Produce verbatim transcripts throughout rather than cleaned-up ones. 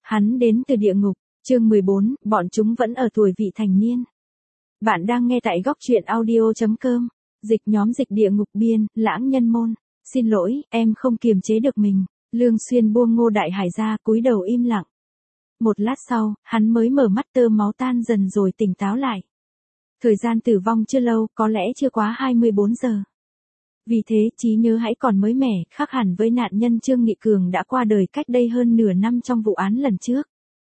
Hắn đến từ địa ngục, chương mười bốn, bọn chúng vẫn ở tuổi vị thành niên. Bạn đang nghe tại góc truyện audio chấm com, dịch nhóm dịch địa ngục biên, lãng nhân môn. Xin lỗi, em không kiềm chế được mình. Lương Xuyên buông Ngô Đại Hải ra, cúi đầu im lặng. Một lát sau, hắn mới mở mắt, tơ máu tan dần rồi tỉnh táo lại. Thời gian tử vong chưa lâu, có lẽ chưa quá hai mươi bốn giờ. Vì thế, trí nhớ hãy còn mới mẻ, khác hẳn với nạn nhân Trương Nghị Cường đã qua đời cách đây hơn nửa năm trong vụ án lần trước.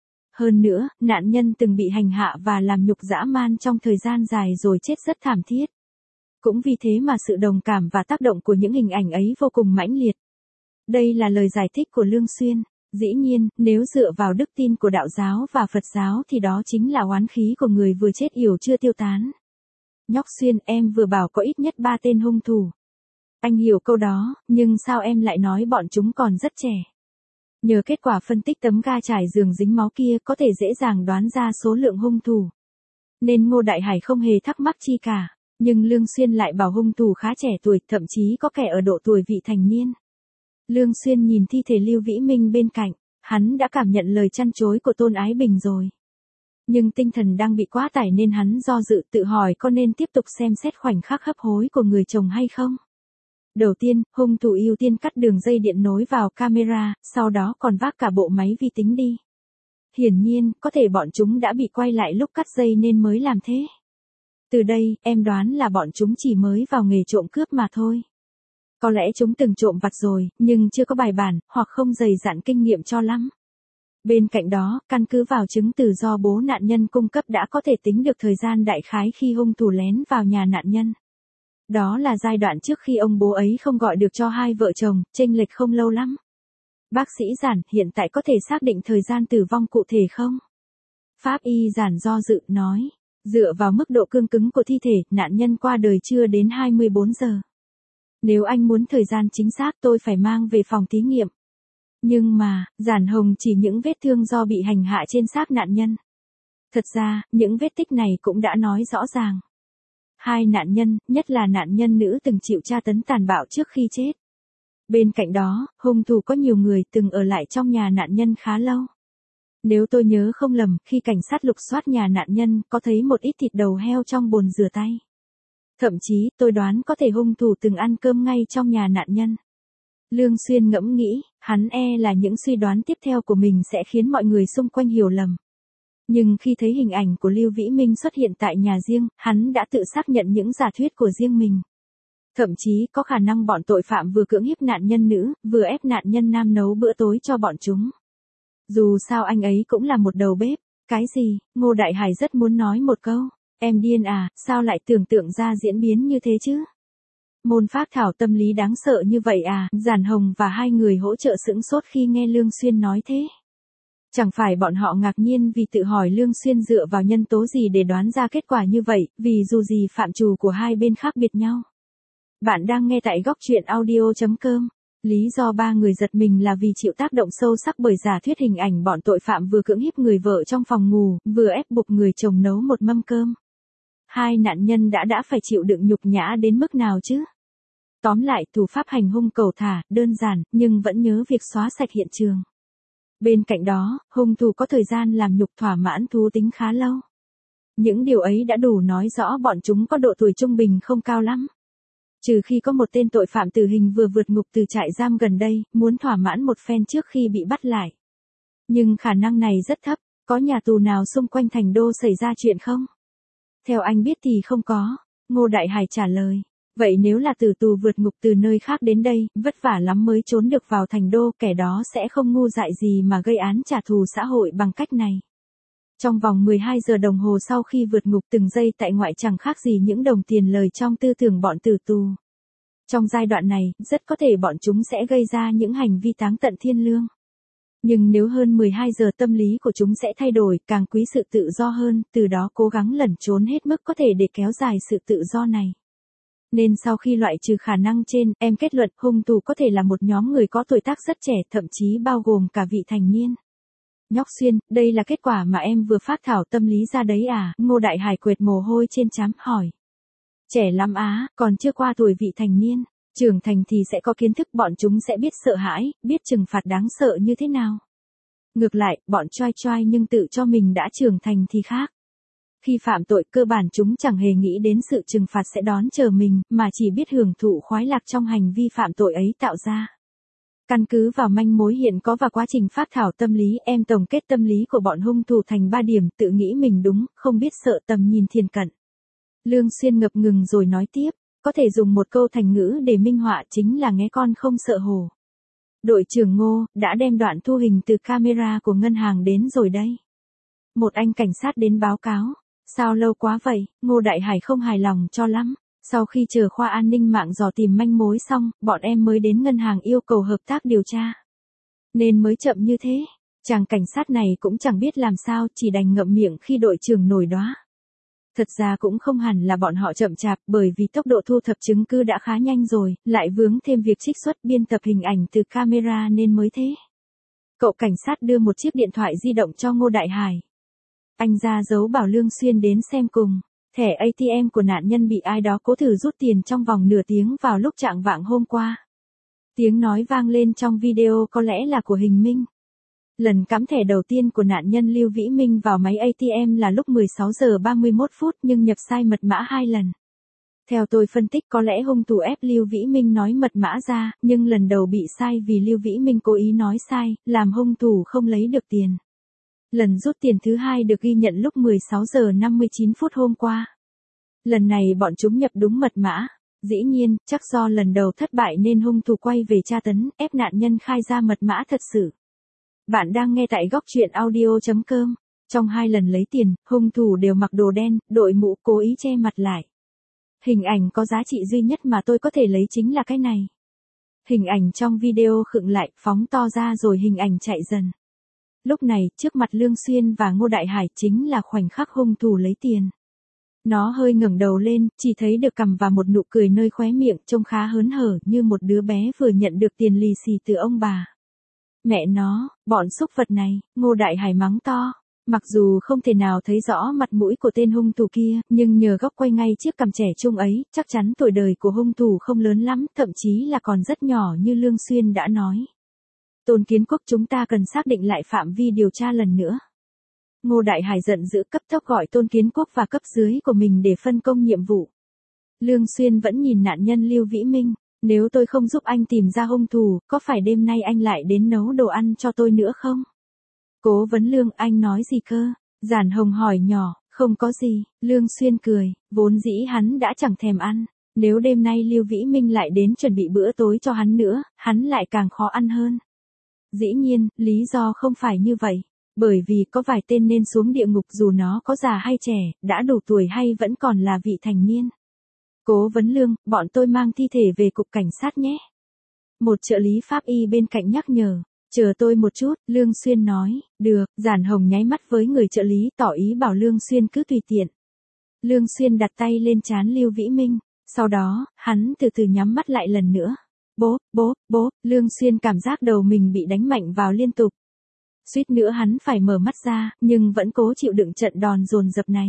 Hơn nữa, nạn nhân từng bị hành hạ và làm nhục dã man trong thời gian dài rồi chết rất thảm thiết. Cũng vì thế mà sự đồng cảm và tác động của những hình ảnh ấy vô cùng mãnh liệt. Đây là lời giải thích của Lương Xuyên. Dĩ nhiên, nếu dựa vào đức tin của đạo giáo và Phật giáo thì đó chính là oán khí của người vừa chết yểu chưa tiêu tán. Nhóc Xuyên, em vừa bảo có ít nhất ba tên hung thủ. Anh hiểu câu đó, nhưng sao em lại nói bọn chúng còn rất trẻ? Nhờ kết quả phân tích tấm ga trải giường dính máu kia có thể dễ dàng đoán ra số lượng hung thủ. Nên Ngô Đại Hải không hề thắc mắc chi cả, nhưng Lương Xuyên lại bảo hung thủ khá trẻ tuổi, thậm chí có kẻ ở độ tuổi vị thành niên. Lương Xuyên nhìn thi thể Lưu Vĩ Minh bên cạnh, hắn đã cảm nhận lời chăn chối của Tôn Ái Bình rồi. Nhưng tinh thần đang bị quá tải nên hắn do dự, tự hỏi có nên tiếp tục xem xét khoảnh khắc hấp hối của người chồng hay không. Đầu tiên, hung thủ ưu tiên cắt đường dây điện nối vào camera, sau đó còn vác cả bộ máy vi tính đi. Hiển nhiên, có thể bọn chúng đã bị quay lại lúc cắt dây nên mới làm thế. Từ đây, em đoán là bọn chúng chỉ mới vào nghề trộm cướp mà thôi. Có lẽ chúng từng trộm vặt rồi, nhưng chưa có bài bản, hoặc không dày dặn kinh nghiệm cho lắm. Bên cạnh đó, căn cứ vào chứng từ do bố nạn nhân cung cấp đã có thể tính được thời gian đại khái khi hung thủ lén vào nhà nạn nhân. Đó là giai đoạn trước khi ông bố ấy không gọi được cho hai vợ chồng, chênh lệch không lâu lắm. Bác sĩ Giản, hiện tại có thể xác định thời gian tử vong cụ thể không? Pháp y Giản do dự, nói. Dựa vào mức độ cương cứng của thi thể, nạn nhân qua đời chưa đến hai mươi bốn giờ. Nếu anh muốn thời gian chính xác tôi phải mang về phòng thí nghiệm. Nhưng mà, Giản Hồng chỉ những vết thương do bị hành hạ trên xác nạn nhân. Thật ra, những vết tích này cũng đã nói rõ ràng. Hai nạn nhân, nhất là nạn nhân nữ từng chịu tra tấn tàn bạo trước khi chết. Bên cạnh đó, hung thủ có nhiều người từng ở lại trong nhà nạn nhân khá lâu. Nếu tôi nhớ không lầm, khi cảnh sát lục soát nhà nạn nhân, có thấy một ít thịt đầu heo trong bồn rửa tay. Thậm chí, tôi đoán có thể hung thủ từng ăn cơm ngay trong nhà nạn nhân. Lương Xuyên ngẫm nghĩ, hắn e là những suy đoán tiếp theo của mình sẽ khiến mọi người xung quanh hiểu lầm. Nhưng khi thấy hình ảnh của Lưu Vĩ Minh xuất hiện tại nhà riêng, hắn đã tự xác nhận những giả thuyết của riêng mình. Thậm chí có khả năng bọn tội phạm vừa cưỡng hiếp nạn nhân nữ, vừa ép nạn nhân nam nấu bữa tối cho bọn chúng. Dù sao anh ấy cũng là một đầu bếp. Cái gì? Ngô Đại Hải rất muốn nói một câu. Em điên à, sao lại tưởng tượng ra diễn biến như thế chứ? Môn phác thảo tâm lý đáng sợ như vậy à? Giản Hồng và hai người hỗ trợ sững sốt khi nghe Lương Xuyên nói thế. Chẳng phải bọn họ ngạc nhiên vì tự hỏi Lương Xuyên dựa vào nhân tố gì để đoán ra kết quả như vậy, vì dù gì phạm trù của hai bên khác biệt nhau. Bạn đang nghe tại góc truyện audio chấm com. Lý do ba người giật mình là vì chịu tác động sâu sắc bởi giả thuyết hình ảnh bọn tội phạm vừa cưỡng hiếp người vợ trong phòng ngủ, vừa ép buộc người chồng nấu một mâm cơm. Hai nạn nhân đã đã phải chịu đựng nhục nhã đến mức nào chứ? Tóm lại, thủ pháp hành hung cầu thả, đơn giản, nhưng vẫn nhớ việc xóa sạch hiện trường. Bên cạnh đó, hung thủ có thời gian làm nhục thỏa mãn thú tính khá lâu. Những điều ấy đã đủ nói rõ bọn chúng có độ tuổi trung bình không cao lắm. Trừ khi có một tên tội phạm tử hình vừa vượt ngục từ trại giam gần đây, muốn thỏa mãn một phen trước khi bị bắt lại. Nhưng khả năng này rất thấp, có nhà tù nào xung quanh thành đô xảy ra chuyện không? Theo anh biết thì không có, Ngô Đại Hải trả lời. Vậy nếu là tử tù vượt ngục từ nơi khác đến đây, vất vả lắm mới trốn được vào thành đô, kẻ đó sẽ không ngu dại gì mà gây án trả thù xã hội bằng cách này. Trong vòng mười hai giờ đồng hồ sau khi vượt ngục, từng giây tại ngoại chẳng khác gì những đồng tiền lời trong tư tưởng bọn tử tù. Trong giai đoạn này, rất có thể bọn chúng sẽ gây ra những hành vi táng tận thiên lương. Nhưng nếu hơn mười hai giờ tâm lý của chúng sẽ thay đổi, càng quý sự tự do hơn, từ đó cố gắng lẩn trốn hết mức có thể để kéo dài sự tự do này. Nên sau khi loại trừ khả năng trên, em kết luận hung thủ có thể là một nhóm người có tuổi tác rất trẻ, thậm chí bao gồm cả vị thành niên. Nhóc Xuyên, đây là kết quả mà em vừa phác thảo tâm lý ra đấy à? Ngô Đại Hải quệt mồ hôi trên trán, hỏi. Trẻ lắm á, còn chưa qua tuổi vị thành niên. Trưởng thành thì sẽ có kiến thức, bọn chúng sẽ biết sợ hãi, biết trừng phạt đáng sợ như thế nào. Ngược lại, bọn choai choai nhưng tự cho mình đã trưởng thành thì khác. Khi phạm tội cơ bản chúng chẳng hề nghĩ đến sự trừng phạt sẽ đón chờ mình, mà chỉ biết hưởng thụ khoái lạc trong hành vi phạm tội ấy tạo ra. Căn cứ vào manh mối hiện có và quá trình phác thảo tâm lý, em tổng kết tâm lý của bọn hung thủ thành ba điểm: tự nghĩ mình đúng, không biết sợ, tầm nhìn thiền cận. Lương Xuyên ngập ngừng rồi nói tiếp, có thể dùng một câu thành ngữ để minh họa, chính là nghé con không sợ hổ. Đội trưởng Ngô đã đem đoạn thu hình từ camera của ngân hàng đến rồi đây. Một anh cảnh sát đến báo cáo. Sao lâu quá vậy? Ngô Đại Hải không hài lòng cho lắm. Sau khi chờ khoa an ninh mạng dò tìm manh mối xong, bọn em mới đến ngân hàng yêu cầu hợp tác điều tra. Nên mới chậm như thế. Chàng cảnh sát này cũng chẳng biết làm sao, chỉ đành ngậm miệng khi đội trưởng nổi đoá. Thật ra cũng không hẳn là bọn họ chậm chạp, bởi vì tốc độ thu thập chứng cứ đã khá nhanh rồi, lại vướng thêm việc trích xuất biên tập hình ảnh từ camera nên mới thế. Cậu cảnh sát đưa một chiếc điện thoại di động cho Ngô Đại Hải. Anh ra dấu bảo Lương Xuyên đến xem cùng. Thẻ a tê em của nạn nhân bị ai đó cố thử rút tiền trong vòng nửa tiếng vào lúc chạng vạng hôm qua. Tiếng nói vang lên trong video có lẽ là của Hình Minh. Lần cắm thẻ đầu tiên của nạn nhân Lưu Vĩ Minh vào máy a tê em là lúc mười sáu giờ ba mươi mốt phút nhưng nhập sai mật mã hai lần. Theo tôi phân tích, có lẽ hung thủ ép Lưu Vĩ Minh nói mật mã ra, nhưng lần đầu bị sai vì Lưu Vĩ Minh cố ý nói sai, làm hung thủ không lấy được tiền. Lần rút tiền thứ hai được ghi nhận lúc mười sáu giờ năm mươi chín phút hôm qua. Lần này bọn chúng nhập đúng mật mã. Dĩ nhiên, chắc do lần đầu thất bại nên hung thủ quay về tra tấn, ép nạn nhân khai ra mật mã thật sự. Bạn đang nghe tại góc truyện audio chấm com. Trong hai lần lấy tiền, hung thủ đều mặc đồ đen, đội mũ, cố ý che mặt lại. Hình ảnh có giá trị duy nhất mà tôi có thể lấy chính là cái này. Hình ảnh trong video khựng lại, phóng to ra rồi hình ảnh chạy dần. Lúc này, trước mặt Lương Xuyên và Ngô Đại Hải chính là khoảnh khắc hung thủ lấy tiền. Nó hơi ngẩng đầu lên, chỉ thấy được cằm và một nụ cười nơi khóe miệng, trông khá hớn hở như một đứa bé vừa nhận được tiền lì xì từ ông bà. Mẹ nó, bọn xúc vật này, Ngô Đại Hải mắng to. Mặc dù không thể nào thấy rõ mặt mũi của tên hung thủ kia, nhưng nhờ góc quay ngay chiếc cằm trẻ trung ấy, chắc chắn tuổi đời của hung thủ không lớn lắm, thậm chí là còn rất nhỏ như Lương Xuyên đã nói. Tôn Kiến Quốc, chúng ta cần xác định lại phạm vi điều tra lần nữa. Ngô Đại Hải giận dữ cấp tốc gọi Tôn Kiến Quốc và cấp dưới của mình để phân công nhiệm vụ. Lương Xuyên vẫn nhìn nạn nhân Lưu Vĩ Minh. Nếu tôi không giúp anh tìm ra hung thủ, có phải đêm nay anh lại đến nấu đồ ăn cho tôi nữa không? Cố vấn Lương, anh nói gì cơ? Giản Hồng hỏi nhỏ. Không có gì, Lương Xuyên cười, vốn dĩ hắn đã chẳng thèm ăn. Nếu đêm nay Lưu Vĩ Minh lại đến chuẩn bị bữa tối cho hắn nữa, hắn lại càng khó ăn hơn. Dĩ nhiên, lý do không phải như vậy. Bởi vì có vài tên nên xuống địa ngục dù nó có già hay trẻ, đã đủ tuổi hay vẫn còn là vị thành niên. Cố vấn Lương, bọn tôi mang thi thể về cục cảnh sát nhé. Một trợ lý pháp y bên cạnh nhắc nhở. Chờ tôi một chút, Lương Xuyên nói. Được, Giản Hồng nháy mắt với người trợ lý tỏ ý bảo Lương Xuyên cứ tùy tiện. Lương Xuyên đặt tay lên trán Lưu Vĩ Minh. Sau đó, hắn từ từ nhắm mắt lại lần nữa. Bố, bố, bố, Lương Xuyên cảm giác đầu mình bị đánh mạnh vào liên tục. Suýt nữa hắn phải mở mắt ra, nhưng vẫn cố chịu đựng trận đòn dồn dập này.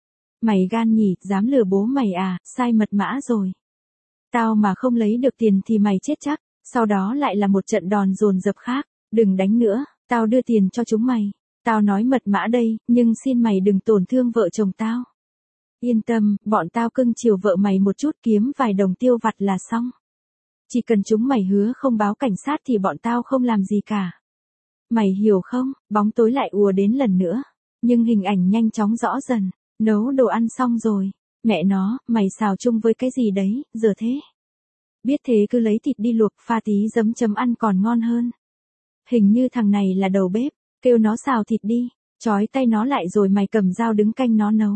Mày gan nhỉ, dám lừa bố mày à, sai mật mã rồi. Tao mà không lấy được tiền thì mày chết chắc. Sau đó lại là một trận đòn dồn dập khác. Đừng đánh nữa, tao đưa tiền cho chúng mày. Tao nói mật mã đây, nhưng xin mày đừng tổn thương vợ chồng tao. Yên tâm, bọn tao cưng chiều vợ mày một chút, kiếm vài đồng tiêu vặt là xong. Chỉ cần chúng mày hứa không báo cảnh sát thì bọn tao không làm gì cả. Mày hiểu không? Bóng tối lại ùa đến lần nữa. Nhưng hình ảnh nhanh chóng rõ dần. Nấu đồ ăn xong rồi. Mẹ nó, mày xào chung với cái gì đấy, giờ thế. Biết thế cứ lấy thịt đi luộc, pha tí giấm chấm ăn còn ngon hơn. Hình như thằng này là đầu bếp, kêu nó xào thịt đi, trói tay nó lại rồi mày cầm dao đứng canh nó nấu.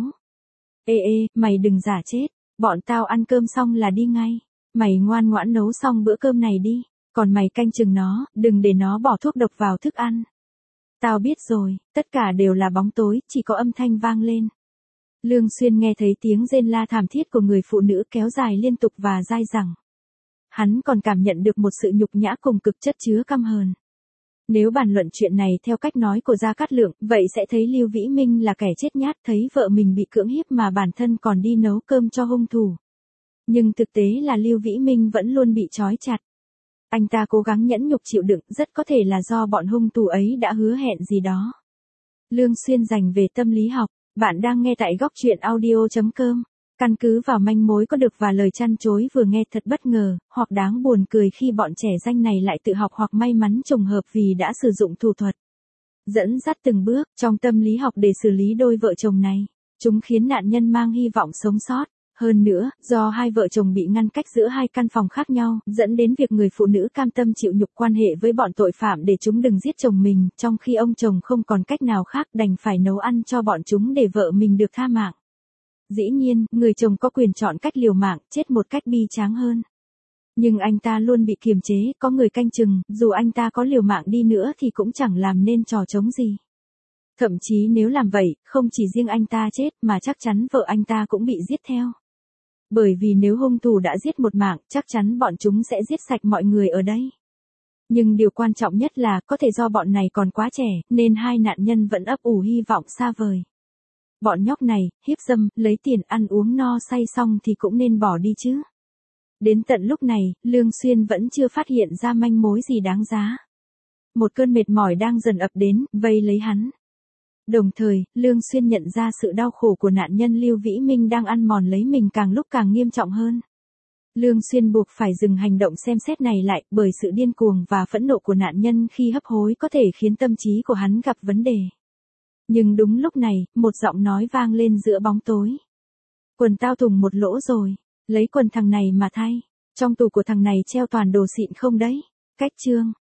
Ê ê, mày đừng giả chết, bọn tao ăn cơm xong là đi ngay. Mày ngoan ngoãn nấu xong bữa cơm này đi, còn mày canh chừng nó, đừng để nó bỏ thuốc độc vào thức ăn. Tao biết rồi, tất cả đều là bóng tối, chỉ có âm thanh vang lên. Lương Xuyên nghe thấy tiếng rên la thảm thiết của người phụ nữ kéo dài liên tục và dai dẳng. Hắn còn cảm nhận được một sự nhục nhã cùng cực chất chứa căm hờn. Nếu bàn luận chuyện này theo cách nói của Gia Cát Lượng, vậy sẽ thấy Lưu Vĩ Minh là kẻ chết nhát, thấy vợ mình bị cưỡng hiếp mà bản thân còn đi nấu cơm cho hung thủ. Nhưng thực tế là Lưu Vĩ Minh vẫn luôn bị trói chặt. Anh ta cố gắng nhẫn nhục chịu đựng, rất có thể là do bọn hung thủ ấy đã hứa hẹn gì đó. Lương Xuyên dành về tâm lý học. Bạn đang nghe tại góc truyện audio chấm com. Căn cứ vào manh mối có được và lời chăn chối vừa nghe thật bất ngờ, hoặc đáng buồn cười khi bọn trẻ danh này lại tự học hoặc may mắn trùng hợp vì đã sử dụng thủ thuật dẫn dắt từng bước trong tâm lý học để xử lý đôi vợ chồng này. Chúng khiến nạn nhân mang hy vọng sống sót. Hơn nữa, do hai vợ chồng bị ngăn cách giữa hai căn phòng khác nhau, dẫn đến việc người phụ nữ cam tâm chịu nhục quan hệ với bọn tội phạm để chúng đừng giết chồng mình, trong khi ông chồng không còn cách nào khác đành phải nấu ăn cho bọn chúng để vợ mình được tha mạng. Dĩ nhiên, người chồng có quyền chọn cách liều mạng, chết một cách bi tráng hơn. Nhưng anh ta luôn bị kiềm chế, có người canh chừng, dù anh ta có liều mạng đi nữa thì cũng chẳng làm nên trò trống gì. Thậm chí nếu làm vậy, không chỉ riêng anh ta chết mà chắc chắn vợ anh ta cũng bị giết theo. Bởi vì nếu hung thủ đã giết một mạng, chắc chắn bọn chúng sẽ giết sạch mọi người ở đây. Nhưng điều quan trọng nhất là có thể do bọn này còn quá trẻ, nên hai nạn nhân vẫn ấp ủ hy vọng xa vời. Bọn nhóc này, hiếp dâm, lấy tiền ăn uống no say xong thì cũng nên bỏ đi chứ. Đến tận lúc này, Lương Xuyên vẫn chưa phát hiện ra manh mối gì đáng giá. Một cơn mệt mỏi đang dần ập đến, vây lấy hắn. Đồng thời, Lương Xuyên nhận ra sự đau khổ của nạn nhân Lưu Vĩ Minh đang ăn mòn lấy mình càng lúc càng nghiêm trọng hơn. Lương Xuyên buộc phải dừng hành động xem xét này lại, bởi sự điên cuồng và phẫn nộ của nạn nhân khi hấp hối có thể khiến tâm trí của hắn gặp vấn đề. Nhưng đúng lúc này, một giọng nói vang lên giữa bóng tối. Quần tao thùng một lỗ rồi, lấy quần thằng này mà thay. Trong tủ của thằng này treo toàn đồ xịn không đấy. Cách chương.